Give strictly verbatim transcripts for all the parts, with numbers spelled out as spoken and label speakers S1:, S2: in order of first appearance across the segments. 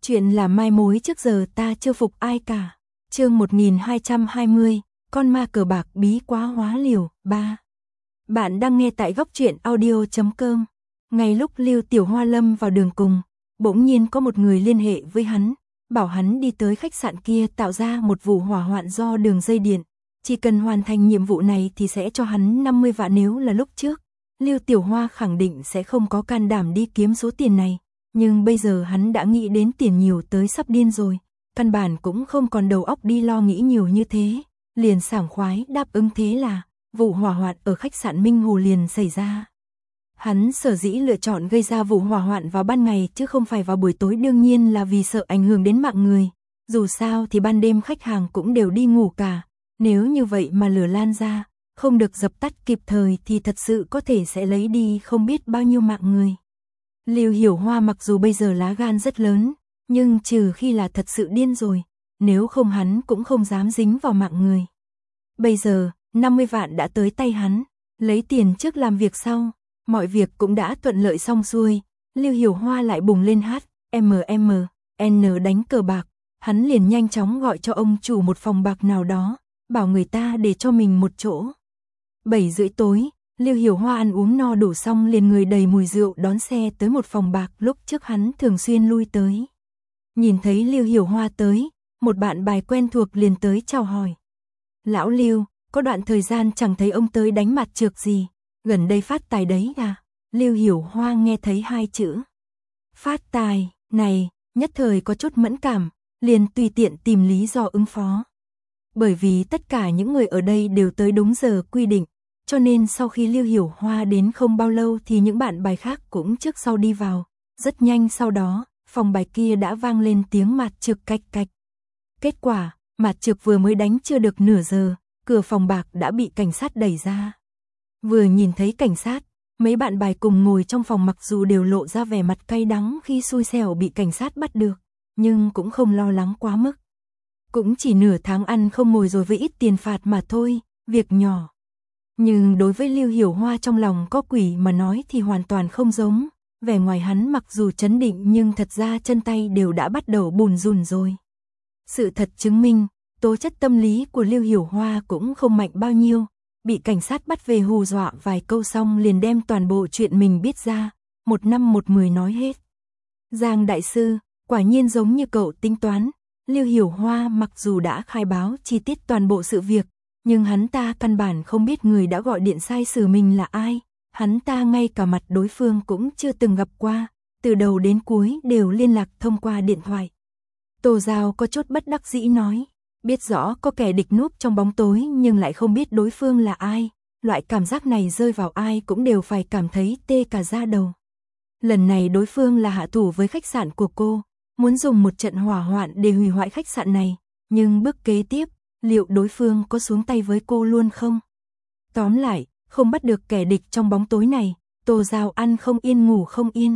S1: Chuyện là mai mối trước giờ ta chưa phục ai cả. Chương một nghìn hai trăm hai mươi, con ma cờ bạc bí quá hóa liều, ba. Bạn đang nghe tại góc truyện audio chấm com. Ngay lúc Lưu Tiểu Hoa lâm vào đường cùng, bỗng nhiên có một người liên hệ với hắn, bảo hắn đi tới khách sạn kia tạo ra một vụ hỏa hoạn do đường dây điện. Chỉ cần hoàn thành nhiệm vụ này thì sẽ cho hắn năm mươi vạn. Nếu là lúc trước, Lưu Tiểu Hoa khẳng định sẽ không có can đảm đi kiếm số tiền này. Nhưng bây giờ hắn đã nghĩ đến tiền nhiều tới sắp điên rồi, căn bản cũng không còn đầu óc đi lo nghĩ nhiều như thế, liền sảng khoái đáp ứng. Thế là vụ hỏa hoạn ở khách sạn Minh Hồ liền xảy ra. Hắn sở dĩ lựa chọn gây ra vụ hỏa hoạn vào ban ngày chứ không phải vào buổi tối, đương nhiên là vì sợ ảnh hưởng đến mạng người. Dù sao thì ban đêm khách hàng cũng đều đi ngủ cả, nếu như vậy mà lửa lan ra, không được dập tắt kịp thời thì thật sự có thể sẽ lấy đi không biết bao nhiêu mạng người. Lưu Hiểu Hoa mặc dù bây giờ lá gan rất lớn, nhưng trừ khi là thật sự điên rồi, nếu không hắn cũng không dám dính vào mạng người. Bây giờ, năm mươi vạn đã tới tay hắn, lấy tiền trước làm việc sau, mọi việc cũng đã thuận lợi xong xuôi. Lưu Hiểu Hoa lại bùng lên hát em em en đánh cờ bạc, hắn liền nhanh chóng gọi cho ông chủ một phòng bạc nào đó, bảo người ta để cho mình một chỗ. Bảy rưỡi tối, Lưu Hiểu Hoa ăn uống no đủ xong liền người đầy mùi rượu đón xe tới một phòng bạc lúc trước hắn thường xuyên lui tới. Nhìn thấy Lưu Hiểu Hoa tới, một bạn bài quen thuộc liền tới chào hỏi. Lão Lưu, có đoạn thời gian chẳng thấy ông tới đánh mặt trược gì, gần đây phát tài đấy à? Lưu Hiểu Hoa nghe thấy hai chữ phát tài này, nhất thời có chút mẫn cảm, liền tùy tiện tìm lý do ứng phó. Bởi vì tất cả những người ở đây đều tới đúng giờ quy định, cho nên sau khi Lưu Hiểu Hoa đến không bao lâu thì những bạn bài khác cũng trước sau đi vào. Rất nhanh sau đó, phòng bài kia đã vang lên tiếng mạt trược cạch cạch. Kết quả, mạt trược vừa mới đánh chưa được nửa giờ, cửa phòng bạc đã bị cảnh sát đẩy ra. Vừa nhìn thấy cảnh sát, mấy bạn bài cùng ngồi trong phòng mặc dù đều lộ ra vẻ mặt cay đắng khi xui xẻo bị cảnh sát bắt được, nhưng cũng không lo lắng quá mức. Cũng chỉ nửa tháng ăn không ngồi rồi với ít tiền phạt mà thôi, việc nhỏ. Nhưng đối với Lưu Hiểu Hoa trong lòng có quỷ mà nói thì hoàn toàn không giống, vẻ ngoài hắn mặc dù trấn định nhưng thật ra chân tay đều đã bắt đầu bùn rùn rồi. Sự thật chứng minh, tố chất tâm lý của Lưu Hiểu Hoa cũng không mạnh bao nhiêu, bị cảnh sát bắt về hù dọa vài câu xong liền đem toàn bộ chuyện mình biết ra, một năm một mười nói hết. Giang đại sư, quả nhiên giống như cậu tính toán, Lưu Hiểu Hoa mặc dù đã khai báo chi tiết toàn bộ sự việc, nhưng hắn ta căn bản không biết người đã gọi điện sai xử mình là ai, hắn ta ngay cả mặt đối phương cũng chưa từng gặp qua, từ đầu đến cuối đều liên lạc thông qua điện thoại. Tô Giao có chút bất đắc dĩ nói, biết rõ có kẻ địch núp trong bóng tối nhưng lại không biết đối phương là ai, loại cảm giác này rơi vào ai cũng đều phải cảm thấy tê cả da đầu. Lần này đối phương là hạ thủ với khách sạn của cô, muốn dùng một trận hỏa hoạn để hủy hoại khách sạn này, nhưng bước kế tiếp, liệu đối phương có xuống tay với cô luôn không? Tóm lại, không bắt được kẻ địch trong bóng tối này, Tô Giao ăn không yên ngủ không yên.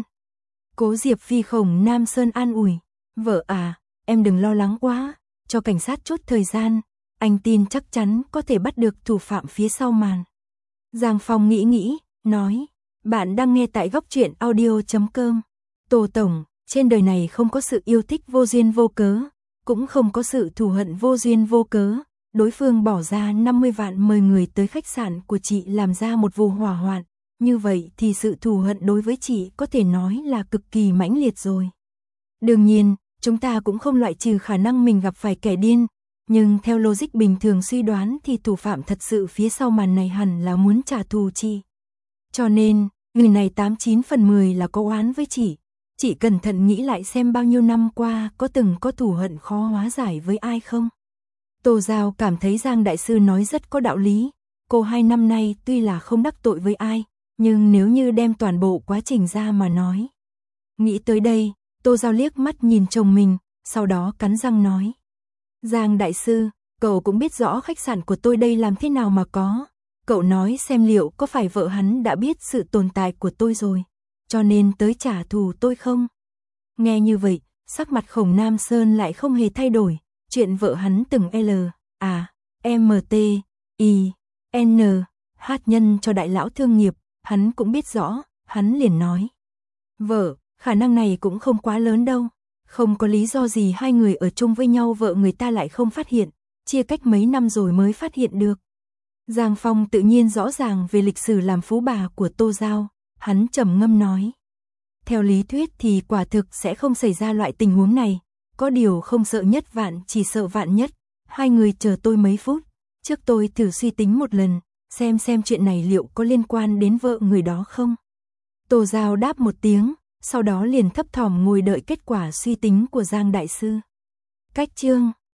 S1: Cố Diệp Phi Khổng Nam Sơn an ủi, vợ à, em đừng lo lắng quá, cho cảnh sát chút thời gian, anh tin chắc chắn có thể bắt được thủ phạm phía sau màn. Giang Phong nghĩ nghĩ, nói, bạn đang nghe tại góc truyện audio chấm com. Tô Tổng, trên đời này không có sự yêu thích vô duyên vô cớ, cũng không có sự thù hận vô duyên vô cớ. Đối phương bỏ ra năm mươi vạn mời người tới khách sạn của chị làm ra một vụ hỏa hoạn, như vậy thì sự thù hận đối với chị có thể nói là cực kỳ mãnh liệt rồi. Đương nhiên, chúng ta cũng không loại trừ khả năng mình gặp phải kẻ điên, nhưng theo logic bình thường suy đoán thì thủ phạm thật sự phía sau màn này hẳn là muốn trả thù chị. Cho nên, người này tám chín phần mười là có oán với chị. Chị cẩn thận nghĩ lại xem bao nhiêu năm qua có từng có thù hận khó hóa giải với ai không? Tô Giao cảm thấy Giang đại sư nói rất có đạo lý. Cô hai năm nay tuy là không đắc tội với ai, nhưng nếu như đem toàn bộ quá trình ra mà nói. Nghĩ tới đây, Tô Giao liếc mắt nhìn chồng mình, sau đó cắn răng nói. Giang đại sư, cậu cũng biết rõ khách sạn của tôi đây làm thế nào mà có. Cậu nói xem liệu có phải vợ hắn đã biết sự tồn tại của tôi rồi, cho nên tới trả thù tôi không? Nghe như vậy, sắc mặt Khổng Nam Sơn lại không hề thay đổi. Chuyện vợ hắn từng L, A, M T, I, N, hát nhân cho đại lão thương nghiệp, hắn cũng biết rõ, hắn liền nói. Vợ, khả năng này cũng không quá lớn đâu. Không có lý do gì hai người ở chung với nhau vợ người ta lại không phát hiện, chia cách mấy năm rồi mới phát hiện được. Giang Phong tự nhiên rõ ràng về lịch sử làm phú bà của Tô Giao, hắn trầm ngâm nói. Theo lý thuyết thì quả thực sẽ không xảy ra loại tình huống này, có điều không sợ nhất vạn chỉ sợ vạn nhất, hai người chờ tôi mấy phút, trước tôi thử suy tính một lần, xem xem chuyện này liệu có liên quan đến vợ người đó không. Tô Giao đáp một tiếng, sau đó liền thấp thỏm ngồi đợi kết quả suy tính của Giang Đại Sư. Cách chương